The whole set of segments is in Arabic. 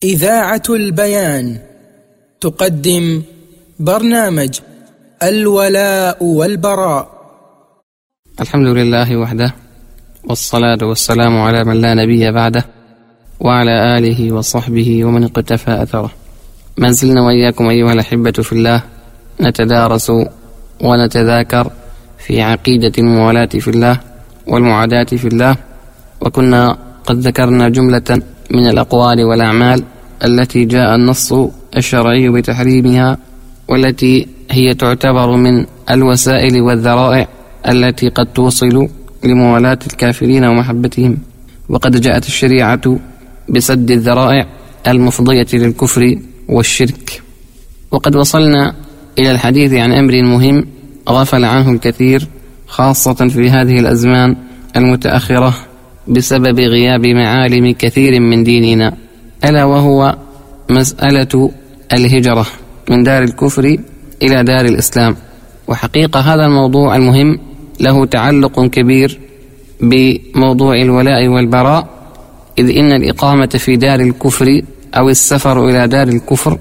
إذاعة البيان تقدم برنامج الولاء والبراء. الحمد لله وحده، والصلاة والسلام على من لا نبي بعده، وعلى آله وصحبه ومن اقتفى أثره. ما زلنا وإياكم أيها الأحبة في الله نتدارس ونتذاكر في عقيدة الموالاة في الله والمعاداة في الله، وكنا قد ذكرنا جملة من الأقوال والأعمال التي جاء النص الشرعي بتحريمها، والتي هي تعتبر من الوسائل والذرائع التي قد توصل لموالاة الكافرين ومحبتهم. وقد جاءت الشريعة بسد الذرائع المفضية للكفر والشرك. وقد وصلنا إلى الحديث عن أمر مهم غفل عنه الكثير، خاصة في هذه الأزمان المتأخرة بسبب غياب معالم كثير من ديننا، ألا وهو مسألة الهجرة من دار الكفر إلى دار الإسلام. وحقيقة هذا الموضوع المهم له تعلق كبير بموضوع الولاء والبراء، إذ إن الإقامة في دار الكفر أو السفر إلى دار الكفر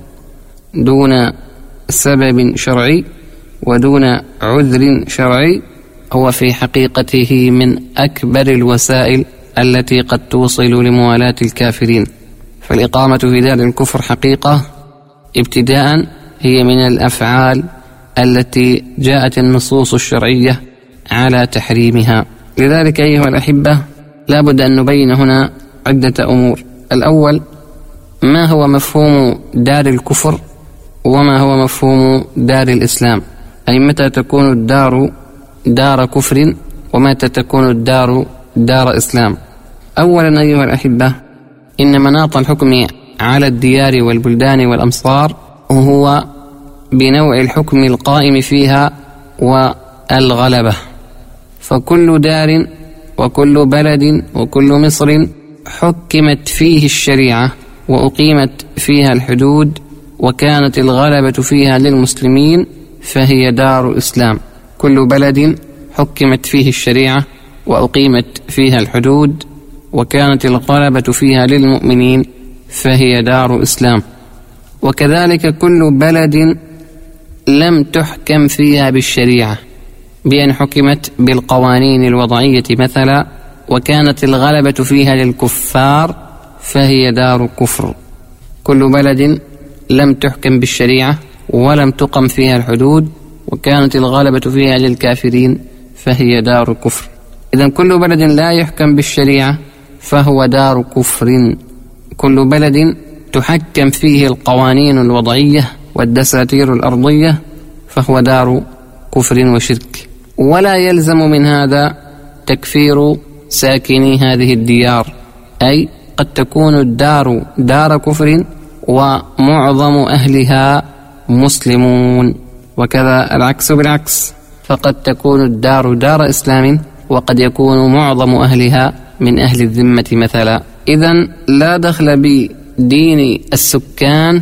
دون سبب شرعي ودون عذر شرعي هو في حقيقته من أكبر الوسائل التي قد توصل لموالاة الكافرين. فالإقامة في دار الكفر حقيقة ابتداء هي من الأفعال التي جاءت النصوص الشرعية على تحريمها. لذلك أيها الأحبة لا بد أن نبين هنا عدة أمور. الأول، ما هو مفهوم دار الكفر وما هو مفهوم دار الإسلام، أي متى تكون الدار دار كفر ومتى تكون الدار دار إسلام. أولا أيها الأحبة، إن مناط الحكم على الديار والبلدان والأمصار هو بنوع الحكم القائم فيها والغلبة. فكل دار وكل بلد وكل مصر حكمت فيه الشريعة وأقيمت فيها الحدود وكانت الغلبة فيها للمسلمين فهي دار إسلام. كل بلد حكمت فيه الشريعة وأقيمت فيها الحدود وكانت الغلبة فيها للمؤمنين فهي دار إسلام. وكذلك كل بلد لم تحكم فيها بالشريعة بأن حكمت بالقوانين الوضعية مثلا وكانت الغلبة فيها للكفار فهي دار كفر. كل بلد لم تحكم بالشريعة ولم تقم فيها الحدود وكانت الغلبة فيها للكافرين فهي دار كفر. إذن كل بلد لا يحكم بالشريعة فهو دار كفر. كل بلد تحكم فيه القوانين الوضعية والدساتير الأرضية فهو دار كفر وشرك. ولا يلزم من هذا تكفير ساكني هذه الديار، أي قد تكون الدار دار كفر ومعظم أهلها مسلمون، وكذا العكس بالعكس، فقد تكون الدار دار إسلام وقد يكون معظم أهلها من أهل الذمة مثلا. إذن لا دخل بدين السكان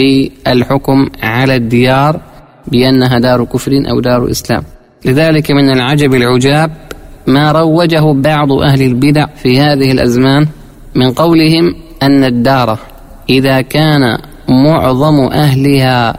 بالحكم على الديار بأنها دار كفر أو دار إسلام. لذلك من العجب العجاب ما روجه بعض أهل البدع في هذه الأزمان من قولهم أن الدار إذا كان معظم أهلها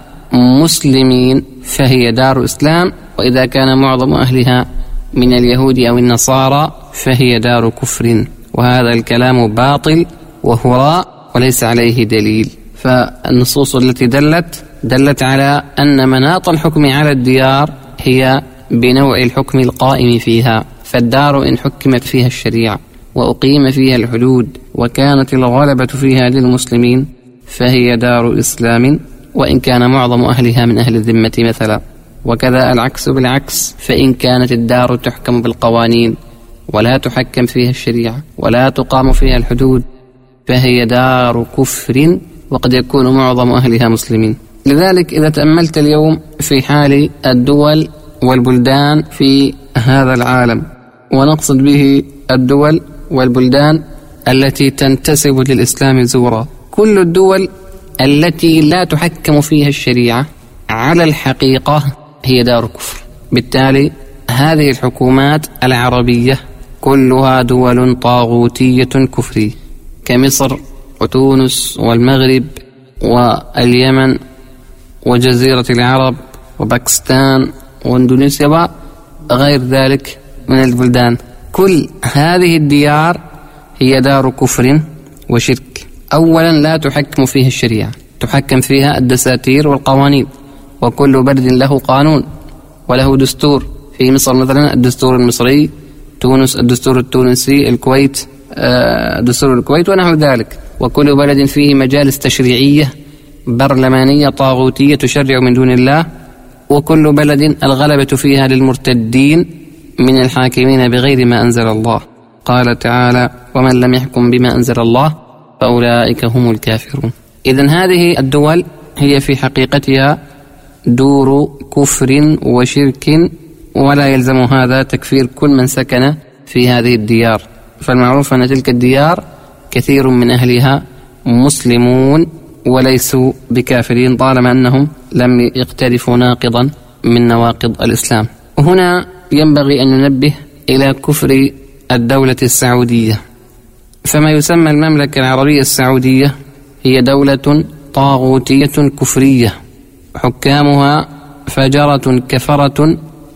مسلمين فهي دار إسلام، وإذا كان معظم أهلها من اليهود أو النصارى فهي دار كفر. وهذا الكلام باطل وهراء وليس عليه دليل. فالنصوص التي دلت على أن مناط الحكم على الديار هي بنوع الحكم القائم فيها. فالدار إن حكمت فيها الشريعة وأقيم فيها الحدود وكانت الغلبة فيها للمسلمين فهي دار إسلام وإن كان معظم أهلها من أهل الذمة مثلا. وكذا العكس بالعكس، فإن كانت الدار تحكم بالقوانين ولا تحكم فيها الشريعة ولا تقام فيها الحدود فهي دار كفر وقد يكون معظم أهلها مسلمين. لذلك إذا تأملت اليوم في حال الدول والبلدان في هذا العالم، ونقصد به الدول والبلدان التي تنتسب للإسلام زورا، كل الدول التي لا تحكم فيها الشريعة على الحقيقة هي دار كفر. بالتالي هذه الحكومات العربية كلها دول طاغوتية كفرية، كمصر وتونس والمغرب واليمن وجزيرة العرب وباكستان واندونيسيا وغير ذلك من البلدان. كل هذه الديار هي دار كفر وشرك. أولا لا تحكم فيها الشريعة، تحكم فيها الدساتير والقوانين، وكل بلد له قانون وله دستور. في مصر مثلا الدستور المصري، تونس الدستور التونسي، الكويت دستور الكويت ونحو ذلك. وكل بلد فيه مجالس تشريعية برلمانية طاغوتية تشرع من دون الله، وكل بلد الغلبة فيها للمرتدين من الحاكمين بغير ما أنزل الله. قال تعالى: ومن لم يحكم بما أنزل الله فأولئك هم الكافرون. إذن هذه الدول هي في حقيقتها دور كفر وشرك، ولا يلزم هذا تكفير كل من سكن في هذه الديار. فالمعروف أن تلك الديار كثير من أهلها مسلمون وليسوا بكافرين طالما أنهم لم يقترفوا ناقضا من نواقض الإسلام. وهنا ينبغي أن ننبه إلى كفر الدولة السعودية. فما يسمى المملكة العربية السعودية هي دولة طاغوتية كفرية، حكامها فجرة كفرة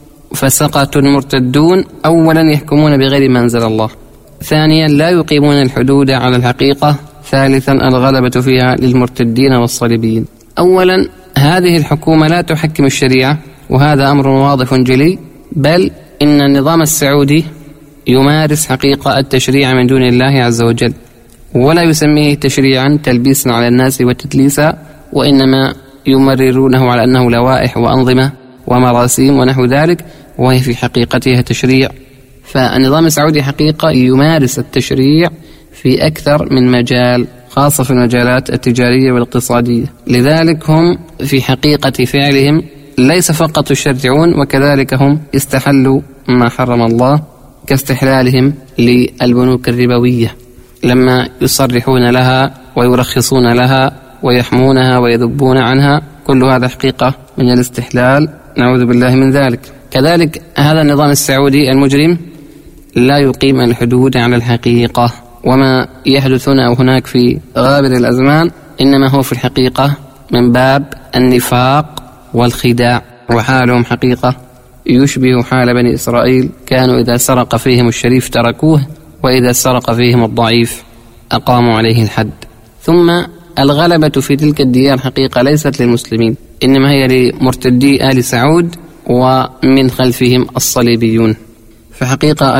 فسقة مرتدون. أولا يحكمون بغير ما أنزل الله، ثانيا لا يقيمون الحدود على الحقيقة، ثالثا الغلبة فيها للمرتدين والصليبيين. أولا هذه الحكومة لا تحكم الشريعة، وهذا أمر واضح جلي، بل إن النظام السعودي يمارس حقيقة التشريع من دون الله عز وجل، ولا يسميه تشريعا تلبيسا على الناس وتدليسا، وإنما يمررونه على أنه لوائح وأنظمة ومراسيم ونحو ذلك، وهي في حقيقتها تشريع. فالنظام السعودي حقيقة يمارس التشريع في أكثر من مجال، خاصة في المجالات التجارية والاقتصادية. لذلك هم في حقيقة فعلهم ليس فقط يشرعون، وكذلك هم استحلوا ما حرم الله، كاستحلالهم للبنوك الربوية لما يصرحون لها ويرخصون لها ويحمونها ويذبون عنها. كل هذا حقيقة من الاستحلال، نعوذ بالله من ذلك. كذلك هذا النظام السعودي المجرم لا يقيم الحدود على الحقيقة، وما يحدث هنا أو هناك في غابر الأزمان إنما هو في الحقيقة من باب النفاق والخداع، وحالهم حقيقة يشبه حال بني إسرائيل، كانوا إذا سرق فيهم الشريف تركوه، وإذا سرق فيهم الضعيف أقاموا عليه الحد. ثم الغلبة في تلك الديار حقيقة ليست للمسلمين، إنما هي لمرتدي آل سعود ومن خلفهم الصليبيون. فحقيقة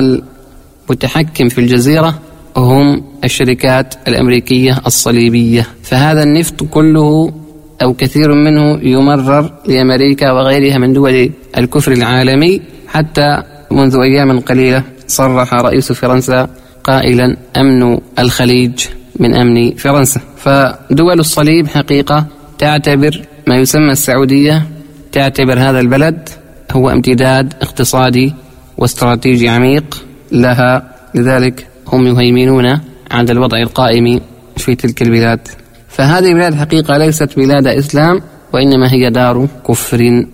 المتحكم في الجزيرة هم الشركات الأمريكية الصليبية. فهذا النفط كله أو كثير منه يمرر لأمريكا وغيرها من دول الكفر العالمي. حتى منذ أيام قليلة صرح رئيس فرنسا قائلا: أمن الخليج من أمن فرنسا. فدول الصليب حقيقة تعتبر ما يسمى السعودية، تعتبر هذا البلد هو امتداد اقتصادي واستراتيجي عميق لها، لذلك هم يهيمنون على الوضع القائم في تلك البلاد. فهذه البلاد حقيقة ليست بلاد إسلام، وإنما هي دار كفر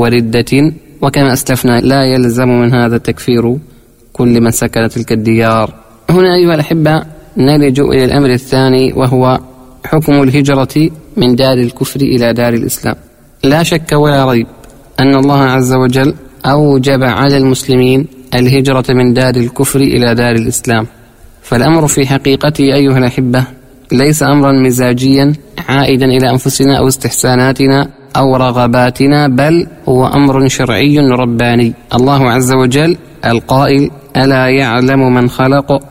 وردة، وكما أسلفنا لا يلزم من هذا تكفير كل من سكن تلك الديار. هنا أيها الأحبة نلج إلى الأمر الثاني، وهو حكم الهجرة من دار الكفر إلى دار الإسلام. لا شك ولا ريب أن الله عز وجل أوجب على المسلمين الهجرة من دار الكفر إلى دار الإسلام. فالأمر في حقيقته أيها الأحبة ليس أمرا مزاجيا عائدا إلى أنفسنا أو استحساناتنا أو رغباتنا، بل هو أمر شرعي رباني. الله عز وجل القائل: ألا يعلم من خلق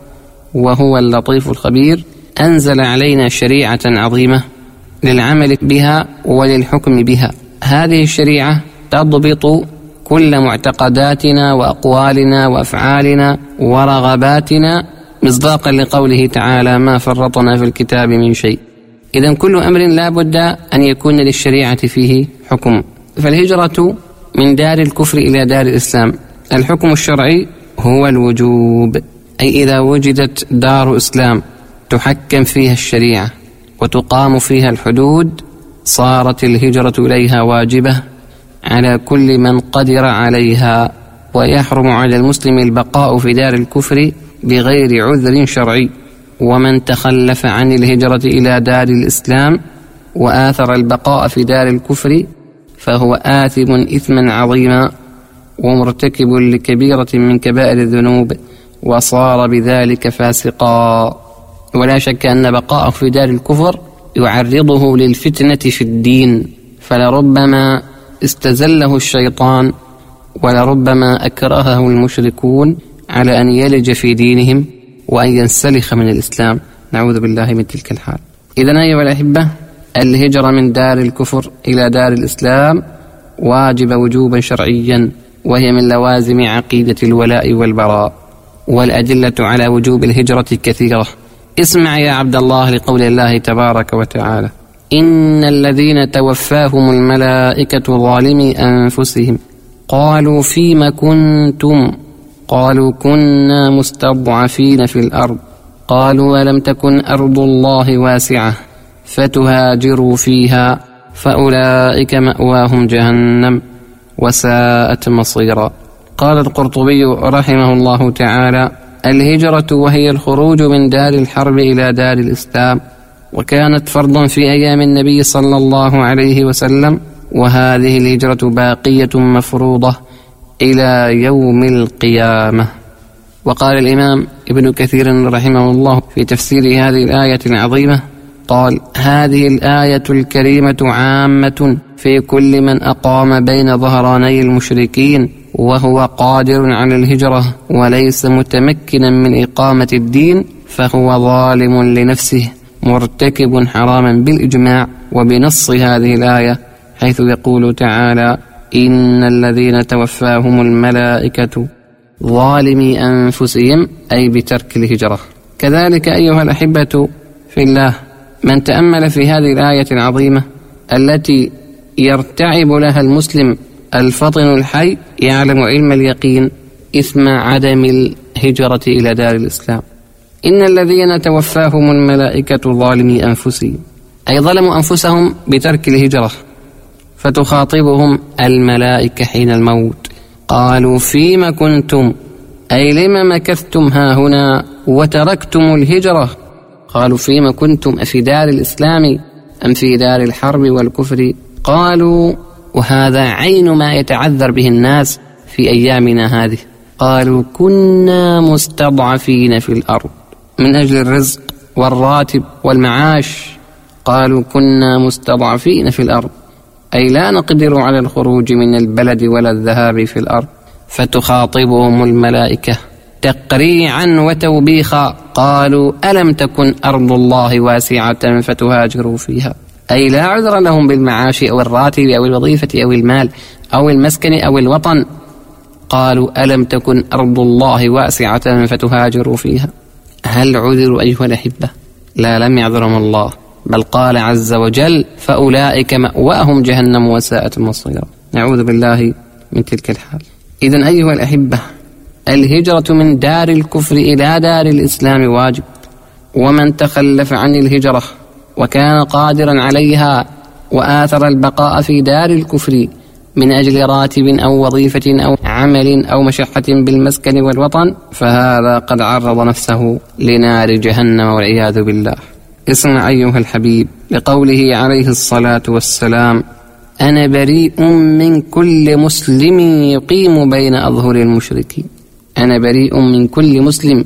وهو اللطيف الخبير، أنزل علينا شريعة عظيمة للعمل بها وللحكم بها. هذه الشريعة تضبط كل معتقداتنا وأقوالنا وأفعالنا ورغباتنا، مصداقا لقوله تعالى: ما فرطنا في الكتاب من شيء. إذن كل أمر لا بد أن يكون للشريعة فيه حكم. فالهجرة من دار الكفر إلى دار الإسلام الحكم الشرعي هو الوجوب، أي إذا وجدت دار إسلام تحكم فيها الشريعة وتقام فيها الحدود صارت الهجرة إليها واجبة على كل من قدر عليها، ويحرم على المسلم البقاء في دار الكفر بغير عذر شرعي. ومن تخلف عن الهجرة إلى دار الإسلام وآثر البقاء في دار الكفر فهو آثم إثما عظيما ومرتكب لكبيرة من كبائر الذنوب وصار بذلك فاسقا. ولا شك أن بقاءه في دار الكفر يعرضه للفتنة في الدين، فلربما استزله الشيطان ولربما أكرهه المشركون على أن يلج في دينهم وأن ينسلخ من الإسلام، نعوذ بالله من تلك الحال. إذن أيها الأحبة، الهجرة من دار الكفر إلى دار الإسلام واجب وجوبا شرعيا، وهي من لوازم عقيدة الولاء والبراء، والأدلة على وجوب الهجرة كثيرة. اسمع يا عبد الله لقول الله تبارك وتعالى: إن الذين توفاهم الملائكة ظالمي أنفسهم قالوا فيم كنتم قالوا كنا مستضعفين في الأرض قالوا ألم تكن أرض الله واسعة فتهاجروا فيها فأولئك مأواهم جهنم وساءت مصيرا. قال القرطبي رحمه الله تعالى: الهجرة وهي الخروج من دار الحرب إلى دار الإسلام، وكانت فرضا في أيام النبي صلى الله عليه وسلم، وهذه الهجرة باقية مفروضة إلى يوم القيامة. وقال الإمام ابن كثير رحمه الله في تفسير هذه الآية العظيمة قال: هذه الآية الكريمة عامة في كل من أقام بين ظهراني المشركين وهو قادر على الهجرة وليس متمكنا من إقامة الدين، فهو ظالم لنفسه مرتكب حراما بالإجماع وبنص هذه الآية، حيث يقول تعالى: إن الذين توفاهم الملائكة ظالمي أنفسهم، أي بترك الهجرة. كذلك أيها الأحبة في الله، من تأمل في هذه الآية العظيمة التي يرتعب لها المسلم الفطن الحي يعلم علم اليقين إثم عدم الهجرة إلى دار الإسلام. إن الذين توفاهم الملائكة ظالمي أنفسهم، أي ظلموا أنفسهم بترك الهجرة، فتخاطبهم الملائكة حين الموت قالوا فيما كنتم، أي لما مكثتم هاهنا وتركتم الهجرة. قالوا فيما كنتم، أفي دار الإسلام أم في دار الحرب والكفر؟ قالوا، وهذا عين ما يتعذر به الناس في أيامنا هذه، قالوا كنا مستضعفين في الأرض من أجل الرزق والراتب والمعاش. قالوا كنا مستضعفين في الأرض، أي لا نقدر على الخروج من البلد ولا الذهاب في الأرض. فتخاطبهم الملائكة تقريعا وتوبيخا قالوا ألم تكن أرض الله واسعة فتهاجروا فيها، أي لا عذر لهم بالمعاش أو الراتب أو الوظيفة أو المال أو المسكن أو الوطن. قالوا ألم تكن أرض الله واسعة فتهاجروا فيها. هل عذروا أيها الأحبة؟ لا، لم يعذرهم الله، بل قال عز وجل فأولئك مأواهم جهنم وساءت مصيرا، نعوذ بالله من تلك الحال. إذن أيها الأحبة، الهجرة من دار الكفر إلى دار الإسلام واجب، ومن تخلف عن الهجرة وكان قادرا عليها وآثر البقاء في دار الكفر من أجل راتب أو وظيفة أو عمل أو مشحة بالمسكن والوطن، فهذا قد عرض نفسه لنار جهنم والعياذ بالله. اسمع أيها الحبيب لقوله عليه الصلاة والسلام: أنا بريء من كل مسلم يقيم بين أظهر المشركين. أنا بريء من كل مسلم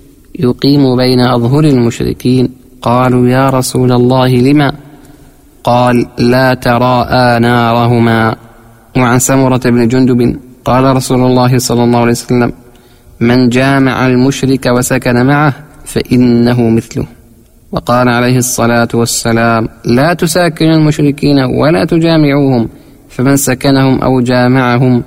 يقيم بين أظهر المشركين. قالوا يا رسول الله لما؟ قال لا تراءى نارهما. وعن سمرة بن جندب قال رسول الله صلى الله عليه وسلم: من جامع المشرك وسكن معه فإنه مثله. وقال عليه الصلاة والسلام: لا تساكنوا المشركين ولا تجامعوهم، فمن سكنهم أو جامعهم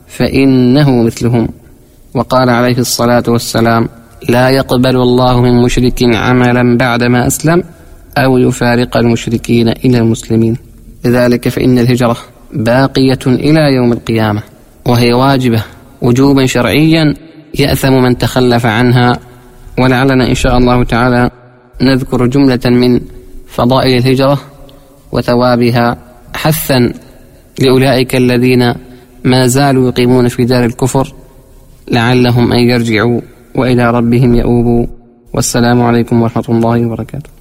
فإنه مثلهم. وقال عليه الصلاة والسلام: لا يقبل الله من مشرك عملا بعدما أسلم أو يفارق المشركين إلى المسلمين. لذلك فإن الهجرة باقية إلى يوم القيامة، وهي واجبة وجوبا شرعيا يأثم من تخلف عنها. ولعلنا إن شاء الله تعالى نذكر جملة من فضائل الهجرة وثوابها حثا لأولئك الذين ما زالوا يقيمون في دار الكفر، لعلهم أن يرجعوا وإلى ربهم يؤوبوا. والسلام عليكم ورحمة الله وبركاته.